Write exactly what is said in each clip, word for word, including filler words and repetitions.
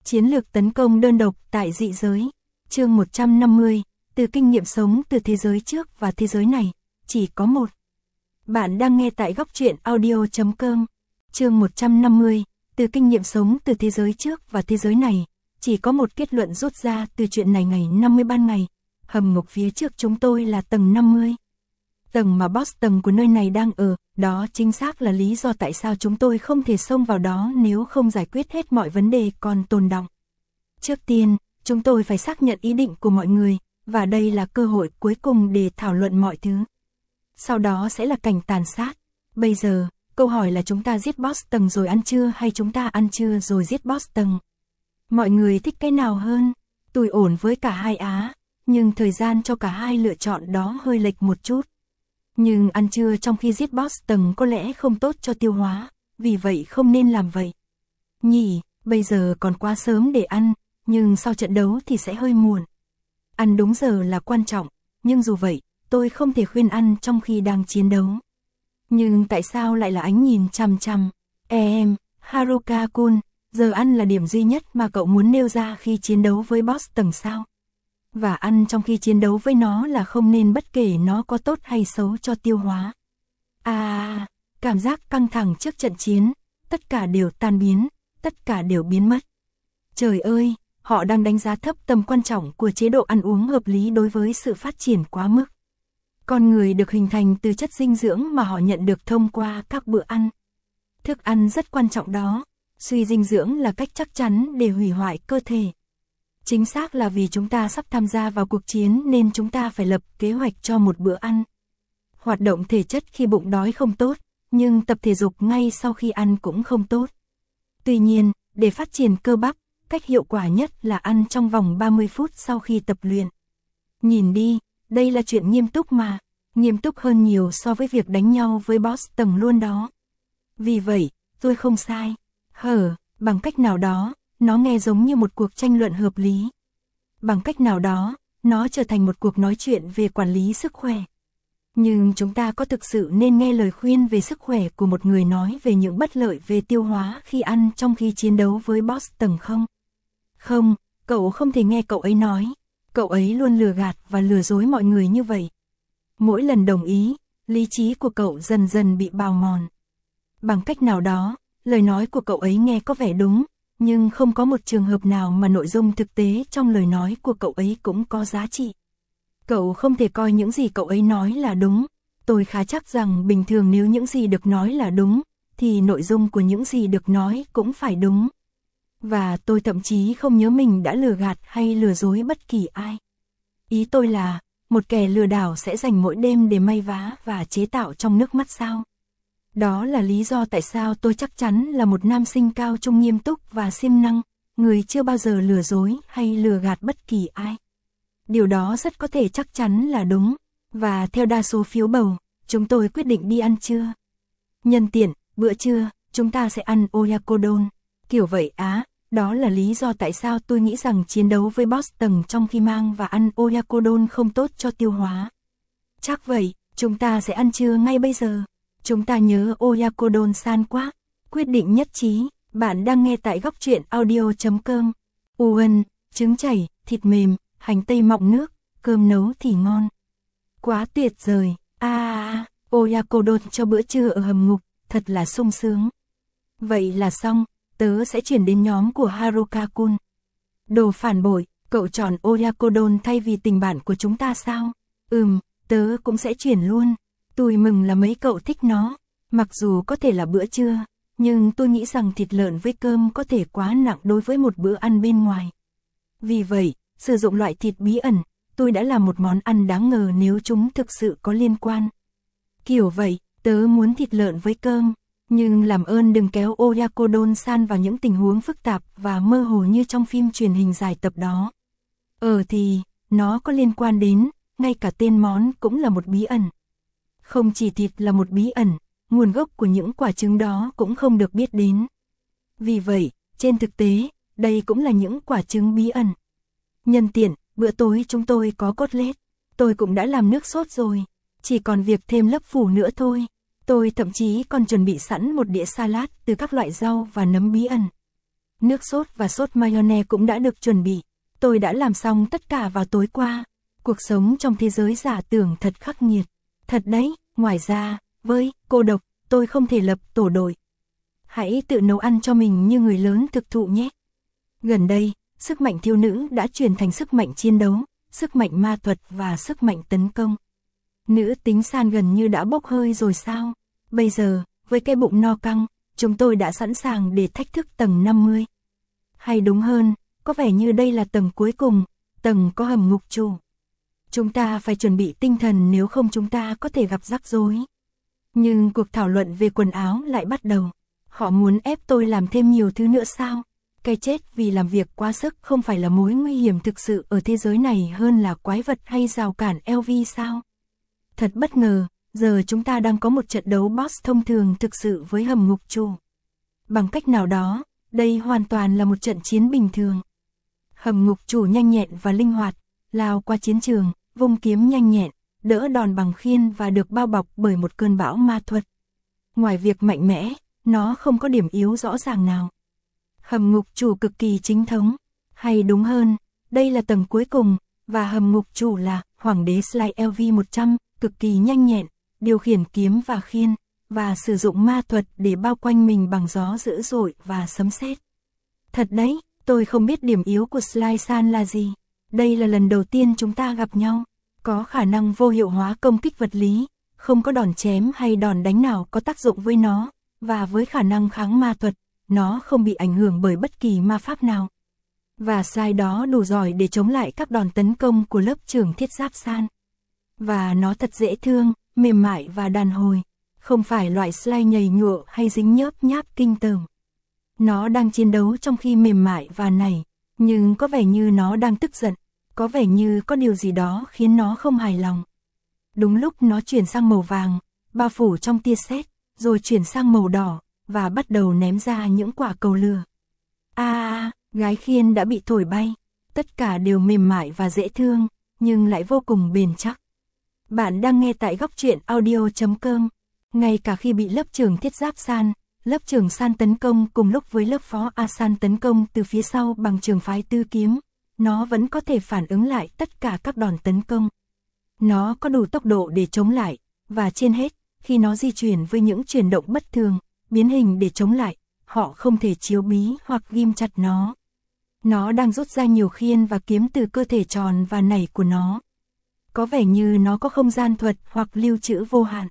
Chiến lược tấn công đơn độc tại dị giới. Chương một trăm năm mươi, từ kinh nghiệm sống từ thế giới trước và thế giới này, chỉ có một. Bạn đang nghe tại góc truyện audio chấm com. Chương một trăm năm mươi, từ kinh nghiệm sống từ thế giới trước và thế giới này, chỉ có một kết luận rút ra từ chuyện này ngày năm mươi ban ngày. Hầm ngục phía trước chúng tôi là tầng năm mươi. Tầng mà boss tầng của nơi này đang ở, đó chính xác là lý do tại sao chúng tôi không thể xông vào đó nếu không giải quyết hết mọi vấn đề còn tồn đọng. Trước tiên, chúng tôi phải xác nhận ý định của mọi người, và đây là cơ hội cuối cùng để thảo luận mọi thứ. Sau đó sẽ là cảnh tàn sát. Bây giờ, câu hỏi là chúng ta giết boss tầng rồi ăn trưa hay chúng ta ăn trưa rồi giết boss tầng? Mọi người thích cái nào hơn? Tôi ổn với cả hai á, nhưng thời gian cho cả hai lựa chọn đó hơi lệch một chút. Nhưng ăn trưa trong khi giết boss tầng có lẽ không tốt cho tiêu hóa, vì vậy không nên làm vậy. Nhỉ, bây giờ còn quá sớm để ăn, nhưng sau trận đấu thì sẽ hơi muộn. Ăn đúng giờ là quan trọng, nhưng dù vậy, tôi không thể khuyên ăn trong khi đang chiến đấu. Nhưng tại sao lại là ánh nhìn chằm chằm? Em, Haruka-kun, giờ ăn là điểm duy nhất mà cậu muốn nêu ra khi chiến đấu với boss tầng sao? Và ăn trong khi chiến đấu với nó là không nên bất kể nó có tốt hay xấu cho tiêu hóa. À, cảm giác căng thẳng trước trận chiến, tất cả đều tan biến, tất cả đều biến mất. Trời ơi, họ đang đánh giá thấp tầm quan trọng của chế độ ăn uống hợp lý đối với sự phát triển quá mức. Con người được hình thành từ chất dinh dưỡng mà họ nhận được thông qua các bữa ăn. Thức ăn rất quan trọng đó, suy dinh dưỡng là cách chắc chắn để hủy hoại cơ thể. Chính xác là vì chúng ta sắp tham gia vào cuộc chiến nên chúng ta phải lập kế hoạch cho một bữa ăn. Hoạt động thể chất khi bụng đói không tốt, nhưng tập thể dục ngay sau khi ăn cũng không tốt. Tuy nhiên, để phát triển cơ bắp, cách hiệu quả nhất là ăn trong vòng ba mươi phút sau khi tập luyện. Nhìn đi, đây là chuyện nghiêm túc mà, nghiêm túc hơn nhiều so với việc đánh nhau với boss tầng luôn đó. Vì vậy, tôi không sai. Hở, bằng cách nào đó, nó nghe giống như một cuộc tranh luận hợp lý. Bằng cách nào đó, nó trở thành một cuộc nói chuyện về quản lý sức khỏe. Nhưng chúng ta có thực sự nên nghe lời khuyên về sức khỏe của một người nói về những bất lợi về tiêu hóa khi ăn trong khi chiến đấu với boss tầng không? Không, cậu không thể nghe cậu ấy nói. Cậu ấy luôn lừa gạt và lừa dối mọi người như vậy. Mỗi lần đồng ý, lý trí của cậu dần dần bị bào mòn. Bằng cách nào đó, lời nói của cậu ấy nghe có vẻ đúng, nhưng không có một trường hợp nào mà nội dung thực tế trong lời nói của cậu ấy cũng có giá trị. Cậu không thể coi những gì cậu ấy nói là đúng. Tôi khá chắc rằng bình thường nếu những gì được nói là đúng, thì nội dung của những gì được nói cũng phải đúng. Và tôi thậm chí không nhớ mình đã lừa gạt hay lừa dối bất kỳ ai. Ý tôi là, một kẻ lừa đảo sẽ dành mỗi đêm để may vá và chế tạo trong nước mắt sao? Đó là lý do tại sao tôi chắc chắn là một nam sinh cao trung nghiêm túc và siêng năng, người chưa bao giờ lừa dối hay lừa gạt bất kỳ ai. Điều đó rất có thể chắc chắn là đúng, và theo đa số phiếu bầu, chúng tôi quyết định đi ăn trưa. Nhân tiện, bữa trưa, chúng ta sẽ ăn oyakodon. Kiểu vậy á, đó là lý do tại sao tôi nghĩ rằng chiến đấu với boss tầng trong khi mang và ăn oyakodon không tốt cho tiêu hóa. Chắc vậy, chúng ta sẽ ăn trưa ngay bây giờ. Chúng ta nhớ oyakodon san quá. Quyết định nhất trí, bạn đang nghe tại góc truyện audio chấm com. Uân, trứng chảy, thịt mềm, hành tây mọng nước, cơm nấu thì ngon. Quá tuyệt vời. À, oyakodon cho bữa trưa ở hầm ngục, thật là sung sướng. Vậy là xong, tớ sẽ chuyển đến nhóm của Haruka-kun. Đồ phản bội, cậu chọn oyakodon thay vì tình bạn của chúng ta sao? Ừm, tớ cũng sẽ chuyển luôn. Tôi mừng là mấy cậu thích nó. Mặc dù có thể là bữa trưa, nhưng tôi nghĩ rằng thịt lợn với cơm có thể quá nặng đối với một bữa ăn bên ngoài. Vì vậy, sử dụng loại thịt bí ẩn, tôi đã làm một món ăn đáng ngờ nếu chúng thực sự có liên quan. Kiểu vậy, tớ muốn thịt lợn với cơm, nhưng làm ơn đừng kéo oyakodon san vào những tình huống phức tạp và mơ hồ như trong phim truyền hình dài tập đó. Ờ thì, nó có liên quan đến, ngay cả tên món cũng là một bí ẩn. Không chỉ thịt là một bí ẩn, nguồn gốc của những quả trứng đó cũng không được biết đến. Vì vậy, trên thực tế, đây cũng là những quả trứng bí ẩn. Nhân tiện, bữa tối chúng tôi có cốt lết. Tôi cũng đã làm nước sốt rồi, chỉ còn việc thêm lớp phủ nữa thôi. Tôi thậm chí còn chuẩn bị sẵn một đĩa salad từ các loại rau và nấm bí ẩn. Nước sốt và sốt mayonnaise cũng đã được chuẩn bị. Tôi đã làm xong tất cả vào tối qua. Cuộc sống trong thế giới giả tưởng thật khắc nghiệt. Thật đấy, ngoài ra, với cô độc, tôi không thể lập tổ đội. Hãy tự nấu ăn cho mình như người lớn thực thụ nhé. Gần đây, sức mạnh thiếu nữ đã chuyển thành sức mạnh chiến đấu, sức mạnh ma thuật và sức mạnh tấn công. Nữ tính San gần như đã bốc hơi rồi sao? Bây giờ, với cái bụng no căng, chúng tôi đã sẵn sàng để thách thức tầng năm mươi. Hay đúng hơn, có vẻ như đây là tầng cuối cùng, tầng có hầm ngục chủ. Chúng ta phải chuẩn bị tinh thần nếu không chúng ta có thể gặp rắc rối. Nhưng cuộc thảo luận về quần áo lại bắt đầu. Họ muốn ép tôi làm thêm nhiều thứ nữa sao? Cái chết vì làm việc quá sức không phải là mối nguy hiểm thực sự ở thế giới này hơn là quái vật hay rào cản lờ vê sao? Thật bất ngờ, giờ chúng ta đang có một trận đấu boss thông thường thực sự với hầm ngục chủ. Bằng cách nào đó, đây hoàn toàn là một trận chiến bình thường. Hầm ngục chủ nhanh nhẹn và linh hoạt, lao qua chiến trường, vung kiếm nhanh nhẹn, đỡ đòn bằng khiên và được bao bọc bởi một cơn bão ma thuật. Ngoài việc mạnh mẽ, nó không có điểm yếu rõ ràng nào. Hầm ngục chủ cực kỳ chính thống, hay đúng hơn, đây là tầng cuối cùng, và hầm ngục chủ là Hoàng đế Sly lờ vê một trăm, cực kỳ nhanh nhẹn, điều khiển kiếm và khiên, và sử dụng ma thuật để bao quanh mình bằng gió dữ dội và sấm sét. Thật đấy, tôi không biết điểm yếu của Sly San là gì. Đây là lần đầu tiên chúng ta gặp nhau. Có khả năng vô hiệu hóa công kích vật lý, không có đòn chém hay đòn đánh nào có tác dụng với nó, và với khả năng kháng ma thuật, nó không bị ảnh hưởng bởi bất kỳ ma pháp nào. Và Sly đó đủ giỏi để chống lại các đòn tấn công của lớp trưởng thiết giáp San. Và nó thật dễ thương, mềm mại và đàn hồi, không phải loại Sly nhầy nhụa hay dính nhớp nháp kinh tởm. Nó đang chiến đấu trong khi mềm mại và nảy, nhưng có vẻ như nó đang tức giận, có vẻ như có điều gì đó khiến nó không hài lòng. Đúng lúc nó chuyển sang màu vàng, bao phủ trong tia sét, rồi chuyển sang màu đỏ, và bắt đầu ném ra những quả cầu lửa. A à, gái khiên đã bị thổi bay, tất cả đều mềm mại và dễ thương, nhưng lại vô cùng bền chắc. Bạn đang nghe tại góc truyện audio chấm com. Ngay cả khi bị lớp trưởng thiết giáp San, lớp trưởng San tấn công cùng lúc với lớp phó A San tấn công từ phía sau bằng trường phái tư kiếm, nó vẫn có thể phản ứng lại tất cả các đòn tấn công. Nó có đủ tốc độ để chống lại, và trên hết, khi nó di chuyển với những chuyển động bất thường, biến hình để chống lại, họ không thể chiếu bí hoặc ghim chặt nó. Nó đang rút ra nhiều khiên và kiếm từ cơ thể tròn và nảy của nó. Có vẻ như nó có không gian thuật hoặc lưu trữ vô hạn.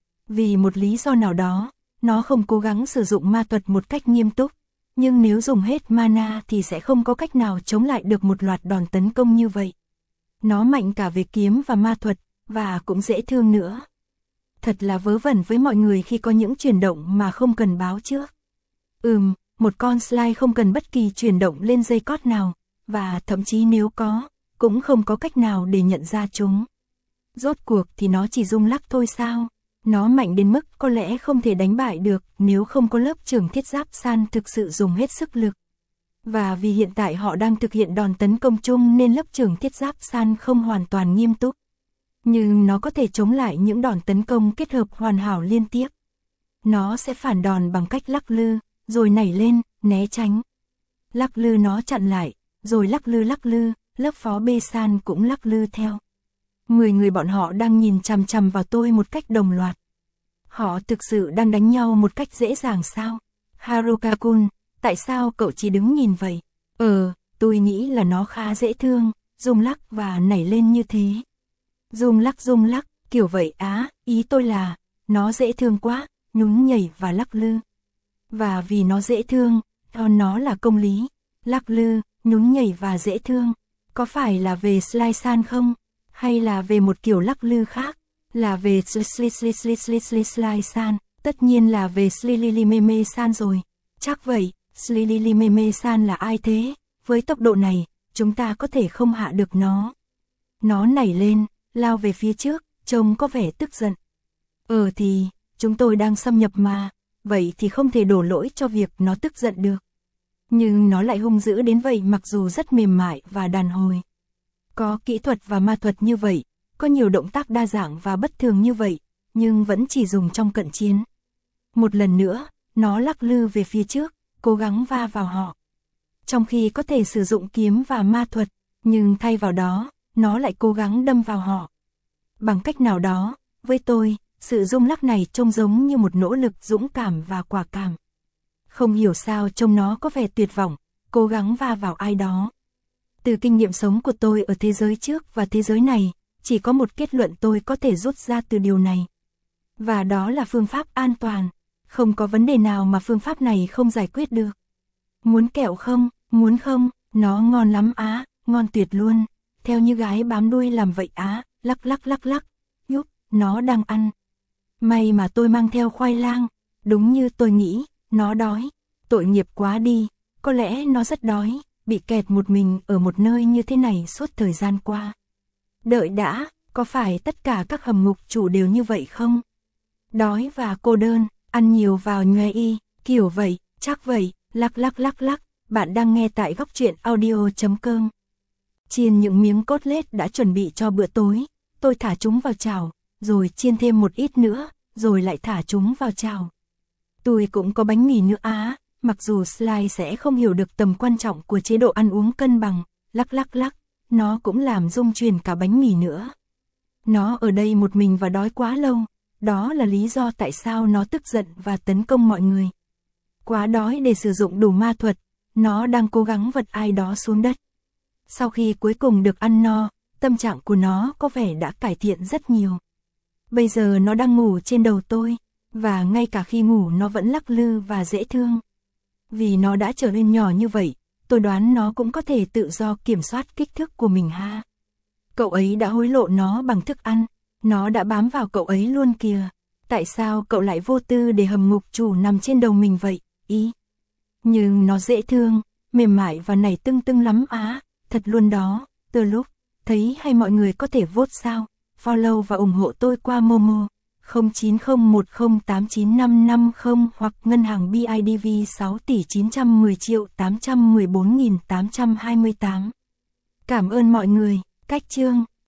Vì một lý do nào đó, nó không cố gắng sử dụng ma thuật một cách nghiêm túc, nhưng nếu dùng hết mana thì sẽ không có cách nào chống lại được một loạt đòn tấn công như vậy. Nó mạnh cả về kiếm và ma thuật, và cũng dễ thương nữa. Thật là vớ vẩn với mọi người khi có những chuyển động mà không cần báo trước. Ừm, một con Sly không cần bất kỳ chuyển động lên dây cót nào, và thậm chí nếu có, cũng không có cách nào để nhận ra chúng. Rốt cuộc thì nó chỉ rung lắc thôi sao? Nó mạnh đến mức có lẽ không thể đánh bại được nếu không có lớp trưởng thiết giáp San thực sự dùng hết sức lực. Và vì hiện tại họ đang thực hiện đòn tấn công chung nên lớp trưởng thiết giáp San không hoàn toàn nghiêm túc. Nhưng nó có thể chống lại những đòn tấn công kết hợp hoàn hảo liên tiếp. Nó sẽ phản đòn bằng cách lắc lư, rồi nảy lên, né tránh. Lắc lư nó chặn lại, rồi lắc lư lắc lư, lớp phó B San cũng lắc lư theo. Mười người bọn họ đang nhìn chằm chằm vào tôi một cách đồng loạt. Họ thực sự đang đánh nhau một cách dễ dàng sao? Haruka-kun, tại sao cậu chỉ đứng nhìn vậy? Ờ, tôi nghĩ là nó khá dễ thương, rung lắc và nảy lên như thế. Rung lắc rung lắc, kiểu vậy á, ý tôi là, nó dễ thương quá, nhún nhảy và lắc lư. Và vì nó dễ thương, nó là công lý. Lắc lư, nhún nhảy và dễ thương. Có phải là về Sly San không? Hay là về một kiểu lắc lư khác? Là về Sly Sly Sly Sly Sly Sly Sly San? Tất nhiên là về Sly Lily Meme San rồi. Chắc vậy, Sly Lily Meme San là ai thế? Với tốc độ này, chúng ta có thể không hạ được nó. Nó nảy lên, lao về phía trước, trông có vẻ tức giận. Ờ thì, chúng tôi đang xâm nhập mà, vậy thì không thể đổ lỗi cho việc nó tức giận được. Nhưng nó lại hung dữ đến vậy mặc dù rất mềm mại và đàn hồi. Có kỹ thuật và ma thuật như vậy, có nhiều động tác đa dạng và bất thường như vậy, nhưng vẫn chỉ dùng trong cận chiến. Một lần nữa, nó lắc lư về phía trước, cố gắng va vào họ. trong khi có thể sử dụng kiếm và ma thuật, nhưng thay vào đó, nó lại cố gắng đâm vào họ. Bằng cách nào đó, với tôi, sự rung lắc này trông giống như một nỗ lực dũng cảm và quả cảm. Không hiểu sao trông nó có vẻ tuyệt vọng, cố gắng va vào ai đó. Từ kinh nghiệm sống của tôi ở thế giới trước và thế giới này, chỉ có một kết luận tôi có thể rút ra từ điều này. Và đó là phương pháp an toàn. Không có vấn đề nào mà phương pháp này không giải quyết được. Muốn kẹo không? Muốn không? Nó ngon lắm á, ngon tuyệt luôn. Theo như gái bám đuôi làm vậy á, lắc lắc lắc lắc. Nhúc, nó đang ăn. May mà tôi mang theo khoai lang. Đúng như tôi nghĩ, nó đói. Tội nghiệp quá đi, có lẽ nó rất đói, bị kẹt một mình ở một nơi như thế này suốt thời gian qua. Đợi đã, có phải tất cả các hầm ngục chủ đều như vậy không? Đói và cô đơn, ăn nhiều vào nhòe y, kiểu vậy, chắc vậy, lắc lắc lắc lắc, bạn đang nghe tại góc truyện audio chấm com. Chiên những miếng cốt lết đã chuẩn bị cho bữa tối, tôi thả chúng vào chảo, rồi chiên thêm một ít nữa, rồi lại thả chúng vào chảo. Tôi cũng có bánh mì nữa á, mặc dù Sly sẽ không hiểu được tầm quan trọng của chế độ ăn uống cân bằng, lắc lắc lắc, nó cũng làm rung chuyển cả bánh mì nữa. Nó ở đây một mình và đói quá lâu, đó là lý do tại sao nó tức giận và tấn công mọi người. Quá đói để sử dụng đủ ma thuật, nó đang cố gắng vật ai đó xuống đất. Sau khi cuối cùng được ăn no, tâm trạng của nó có vẻ đã cải thiện rất nhiều. Bây giờ nó đang ngủ trên đầu tôi, và ngay cả khi ngủ nó vẫn lắc lư và dễ thương. Vì nó đã trở nên nhỏ như vậy, tôi đoán nó cũng có thể tự do kiểm soát kích thước của mình ha. Cậu ấy đã hối lộ nó bằng thức ăn, nó đã bám vào cậu ấy luôn kìa. Tại sao cậu lại vô tư để hầm ngục chủ nằm trên đầu mình vậy, ý? Nhưng nó dễ thương, mềm mại và nảy tưng tưng lắm á, thật luôn đó. Từ lúc thấy hay mọi người có thể vote sao, follow và ủng hộ tôi qua Momo không chín không một không tám chín năm năm không hoặc ngân hàng bê i đê vê sáu tỷ chín trăm mười triệu tám trăm mười bốn nghìn tám trăm hai mươi tám. Cảm ơn mọi người. Cách chương